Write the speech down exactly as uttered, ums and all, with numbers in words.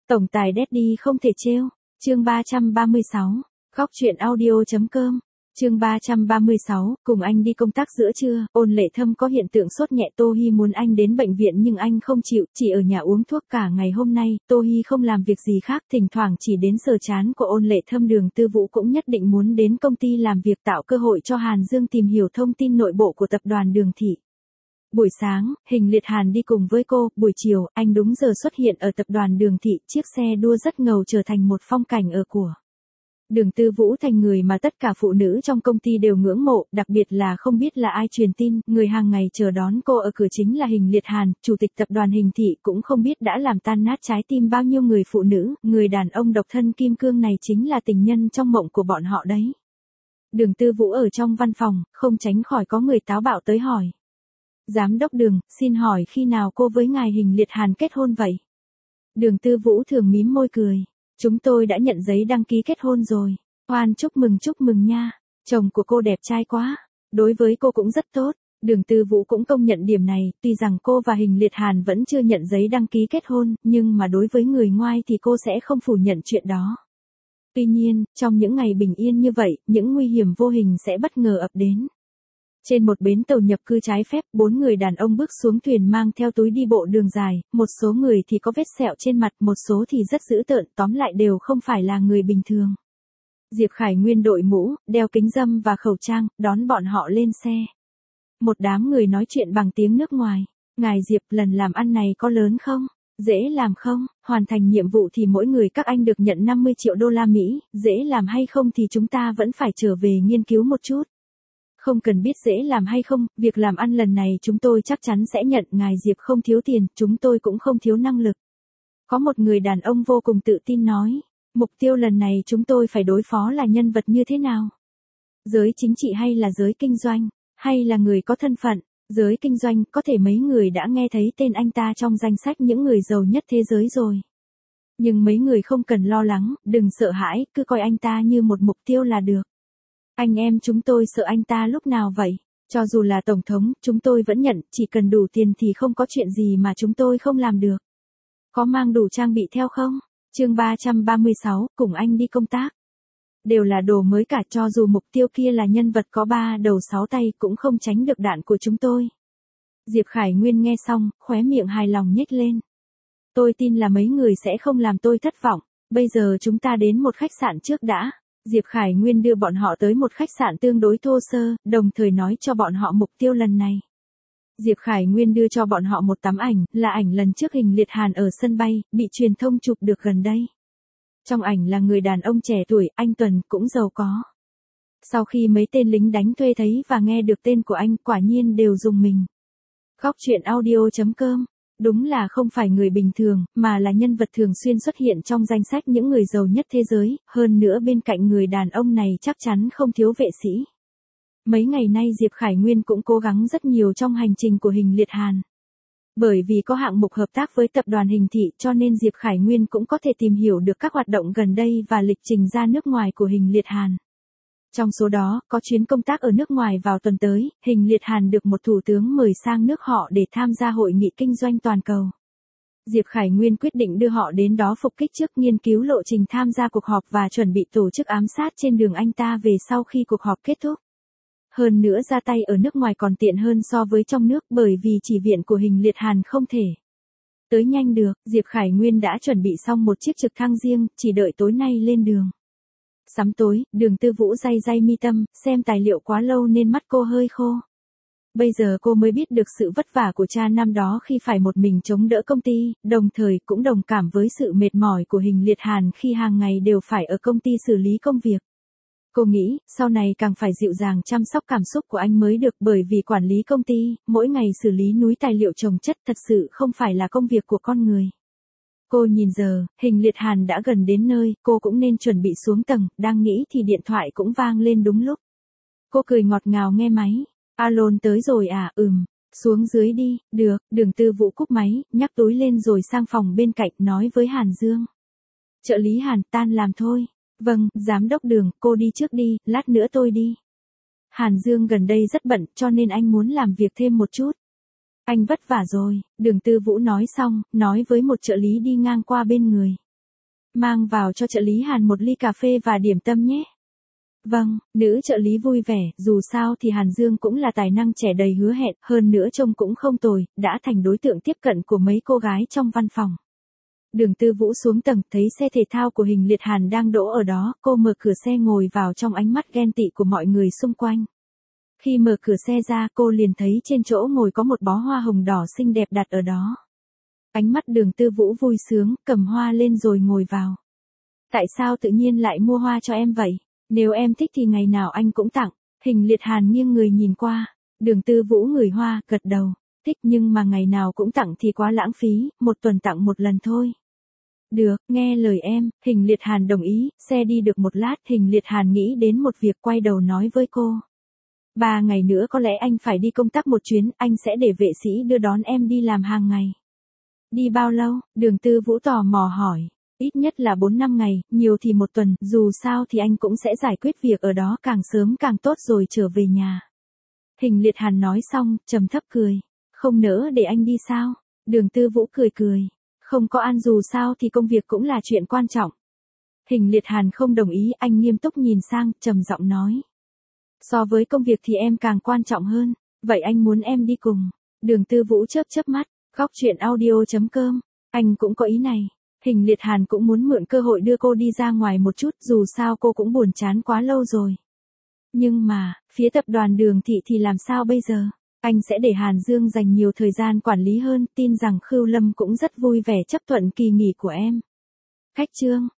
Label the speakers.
Speaker 1: Tổng tài Daddy không thể trêu. Chương ba trăm ba mươi sáu. Khóc chuyện audio.com. Chương ba trăm ba mươi sáu, cùng anh đi công tác giữa trưa, Ôn Lệ Thâm có hiện tượng sốt nhẹ. Tô Hi muốn anh đến bệnh viện nhưng anh không chịu, chỉ ở nhà uống thuốc cả ngày. Hôm nay, Tô Hi không làm việc gì khác, thỉnh thoảng chỉ đến sờ trán của Ôn Lệ Thâm. Đường Tư Vũ cũng nhất định muốn đến công ty làm việc, tạo cơ hội cho Hàn Dương tìm hiểu thông tin nội bộ của tập đoàn Đường Thị. Buổi sáng, Hình Liệt Hàn đi cùng với cô, buổi chiều, anh đúng giờ xuất hiện ở tập đoàn Đường Thị, chiếc xe đua rất ngầu trở thành một phong cảnh ở của Đường Tư Vũ, thành người mà tất cả phụ nữ trong công ty đều ngưỡng mộ, đặc biệt là không biết là ai truyền tin, người hàng ngày chờ đón cô ở cửa chính là Hình Liệt Hàn, chủ tịch tập đoàn Hình Thị. Cũng không biết đã làm tan nát trái tim bao nhiêu người phụ nữ, người đàn ông độc thân kim cương này chính là tình nhân trong mộng của bọn họ đấy. Đường Tư Vũ ở trong văn phòng, không tránh khỏi có người táo bạo tới hỏi. Giám đốc Đường, xin hỏi khi nào cô với ngài Hình Liệt Hàn kết hôn vậy? Đường Tư Vũ thường mím môi cười. Chúng tôi đã nhận giấy đăng ký kết hôn rồi. Hoan, chúc mừng chúc mừng nha. Chồng của cô đẹp trai quá. Đối với cô cũng rất tốt. Đường Tư Vũ cũng công nhận điểm này, tuy rằng cô và Hình Liệt Hàn vẫn chưa nhận giấy đăng ký kết hôn, nhưng mà đối với người ngoài thì cô sẽ không phủ nhận chuyện đó. Tuy nhiên, trong những ngày bình yên như vậy, những nguy hiểm vô hình sẽ bất ngờ ập đến. Trên một bến tàu nhập cư trái phép, bốn người đàn ông bước xuống thuyền mang theo túi đi bộ đường dài, một số người thì có vết sẹo trên mặt, một số thì rất dữ tợn, tóm lại đều không phải là người bình thường. Diệp Khải Nguyên đội mũ, đeo kính râm và khẩu trang, đón bọn họ lên xe. Một đám người nói chuyện bằng tiếng nước ngoài. Ngài Diệp, lần làm ăn này có lớn không? Dễ làm không? Hoàn thành nhiệm vụ thì mỗi người các anh được nhận năm mươi triệu đô la Mỹ, dễ làm hay không thì chúng ta vẫn phải trở về nghiên cứu một chút. Không cần biết dễ làm hay không, việc làm ăn lần này chúng tôi chắc chắn sẽ nhận. Ngài Diệp không thiếu tiền, chúng tôi cũng không thiếu năng lực. Có một người đàn ông vô cùng tự tin nói, mục tiêu lần này chúng tôi phải đối phó là nhân vật như thế nào? Giới chính trị hay là giới kinh doanh, hay là người có thân phận? Giới kinh doanh, có thể mấy người đã nghe thấy tên anh ta trong danh sách những người giàu nhất thế giới rồi. Nhưng mấy người không cần lo lắng, đừng sợ hãi, cứ coi anh ta như một mục tiêu là được. Anh em chúng tôi sợ anh ta lúc nào vậy? Cho dù là tổng thống, chúng tôi vẫn nhận, chỉ cần đủ tiền thì không có chuyện gì mà chúng tôi không làm được. Có mang đủ trang bị theo không? Chương ba trăm ba mươi sáu, cùng anh đi công tác. Đều là đồ mới cả, cho dù mục tiêu kia là nhân vật có ba đầu sáu tay cũng không tránh được đạn của chúng tôi. Diệp Khải Nguyên nghe xong, khóe miệng hài lòng nhếch lên. Tôi tin là mấy người sẽ không làm tôi thất vọng. Bây giờ chúng ta đến một khách sạn trước đã. Diệp Khải Nguyên đưa bọn họ tới một khách sạn tương đối thô sơ, đồng thời nói cho bọn họ mục tiêu lần này. Diệp Khải Nguyên đưa cho bọn họ một tấm ảnh, là ảnh lần trước Hình Liệt Hàn ở sân bay, bị truyền thông chụp được gần đây. Trong ảnh là người đàn ông trẻ tuổi, anh Tuần, cũng giàu có. Sau khi mấy tên lính đánh thuê thấy và nghe được tên của anh, quả nhiên đều rùng mình. Khóc chuyện audio.com. Đúng là không phải người bình thường, mà là nhân vật thường xuyên xuất hiện trong danh sách những người giàu nhất thế giới, hơn nữa bên cạnh người đàn ông này chắc chắn không thiếu vệ sĩ. Mấy ngày nay Diệp Khải Nguyên cũng cố gắng rất nhiều trong hành trình của Hình Liệt Hàn. Bởi vì có hạng mục hợp tác với tập đoàn Hình Thị cho nên Diệp Khải Nguyên cũng có thể tìm hiểu được các hoạt động gần đây và lịch trình ra nước ngoài của Hình Liệt Hàn. Trong số đó, có chuyến công tác ở nước ngoài vào tuần tới, Hình Liệt Hàn được một thủ tướng mời sang nước họ để tham gia hội nghị kinh doanh toàn cầu. Diệp Khải Nguyên quyết định đưa họ đến đó phục kích trước, nghiên cứu lộ trình tham gia cuộc họp và chuẩn bị tổ chức ám sát trên đường anh ta về sau khi cuộc họp kết thúc. Hơn nữa ra tay ở nước ngoài còn tiện hơn so với trong nước, bởi vì chỉ viện của Hình Liệt Hàn không thể tới nhanh được. Diệp Khải Nguyên đã chuẩn bị xong một chiếc trực thăng riêng, chỉ đợi tối nay lên đường. Sắm tối, Đường Tư Vũ day day mi tâm, xem tài liệu quá lâu nên mắt cô hơi khô. Bây giờ cô mới biết được sự vất vả của cha năm đó khi phải một mình chống đỡ công ty, đồng thời cũng đồng cảm với sự mệt mỏi của Hình Liệt Hàn khi hàng ngày đều phải ở công ty xử lý công việc. Cô nghĩ, sau này càng phải dịu dàng chăm sóc cảm xúc của anh mới được, bởi vì quản lý công ty, mỗi ngày xử lý núi tài liệu chồng chất thật sự không phải là công việc của con người. Cô nhìn giờ, Hình Liệt Hàn đã gần đến nơi, cô cũng nên chuẩn bị xuống tầng, đang nghĩ thì điện thoại cũng vang lên đúng lúc. Cô cười ngọt ngào nghe máy. Alo, tới rồi à, ừm, xuống dưới đi, được. Đường Tư Vũ cúp máy, nhắc túi lên rồi sang phòng bên cạnh nói với Hàn Dương. Trợ lý Hàn, tan làm thôi. Vâng, giám đốc Đường, cô đi trước đi, lát nữa tôi đi. Hàn Dương gần đây rất bận cho nên anh muốn làm việc thêm một chút. Anh vất vả rồi, Đường Tư Vũ nói xong, nói với một trợ lý đi ngang qua bên người. Mang vào cho trợ lý Hàn một ly cà phê và điểm tâm nhé. Vâng, nữ trợ lý vui vẻ, dù sao thì Hàn Dương cũng là tài năng trẻ đầy hứa hẹn, hơn nữa trông cũng không tồi, đã thành đối tượng tiếp cận của mấy cô gái trong văn phòng. Đường Tư Vũ xuống tầng, thấy xe thể thao của Hình Liệt Hàn đang đỗ ở đó, cô mở cửa xe ngồi vào trong ánh mắt ghen tị của mọi người xung quanh. Khi mở cửa xe ra, cô liền thấy trên chỗ ngồi có một bó hoa hồng đỏ xinh đẹp đặt ở đó. Ánh mắt Đường Tư Vũ vui sướng, cầm hoa lên rồi ngồi vào. Tại sao tự nhiên lại mua hoa cho em vậy? Nếu em thích thì ngày nào anh cũng tặng. Hình Liệt Hàn nghiêng người nhìn qua. Đường Tư Vũ ngửi hoa, gật đầu. Thích nhưng mà ngày nào cũng tặng thì quá lãng phí, một tuần tặng một lần thôi. Được, nghe lời em, Hình Liệt Hàn đồng ý, xe đi được một lát, Hình Liệt Hàn nghĩ đến một việc quay đầu nói với cô. Ba ngày nữa có lẽ anh phải đi công tác một chuyến, anh sẽ để vệ sĩ đưa đón em đi làm hàng ngày. Đi bao lâu? Đường Tư Vũ tò mò hỏi. Ít nhất là bốn năm ngày, nhiều thì một tuần, dù sao thì anh cũng sẽ giải quyết việc ở đó càng sớm càng tốt rồi trở về nhà. Hình Liệt Hàn nói xong, trầm thấp cười. Không nỡ để anh đi sao? Đường Tư Vũ cười cười. Không có ăn dù sao thì công việc cũng là chuyện quan trọng. Hình Liệt Hàn không đồng ý, anh nghiêm túc nhìn sang, trầm giọng nói. So với công việc thì em càng quan trọng hơn, vậy anh muốn em đi cùng. Đường Tư Vũ chớp chớp mắt, góc truyện audio chấm com, anh cũng có ý này. Hình Liệt Hàn cũng muốn mượn cơ hội đưa cô đi ra ngoài một chút, dù sao cô cũng buồn chán quá lâu rồi. Nhưng mà, phía tập đoàn Đường Thị thì làm sao bây giờ? Anh sẽ để Hàn Dương dành nhiều thời gian quản lý hơn, tin rằng Khưu Lâm cũng rất vui vẻ chấp thuận kỳ nghỉ của em. Khách trương,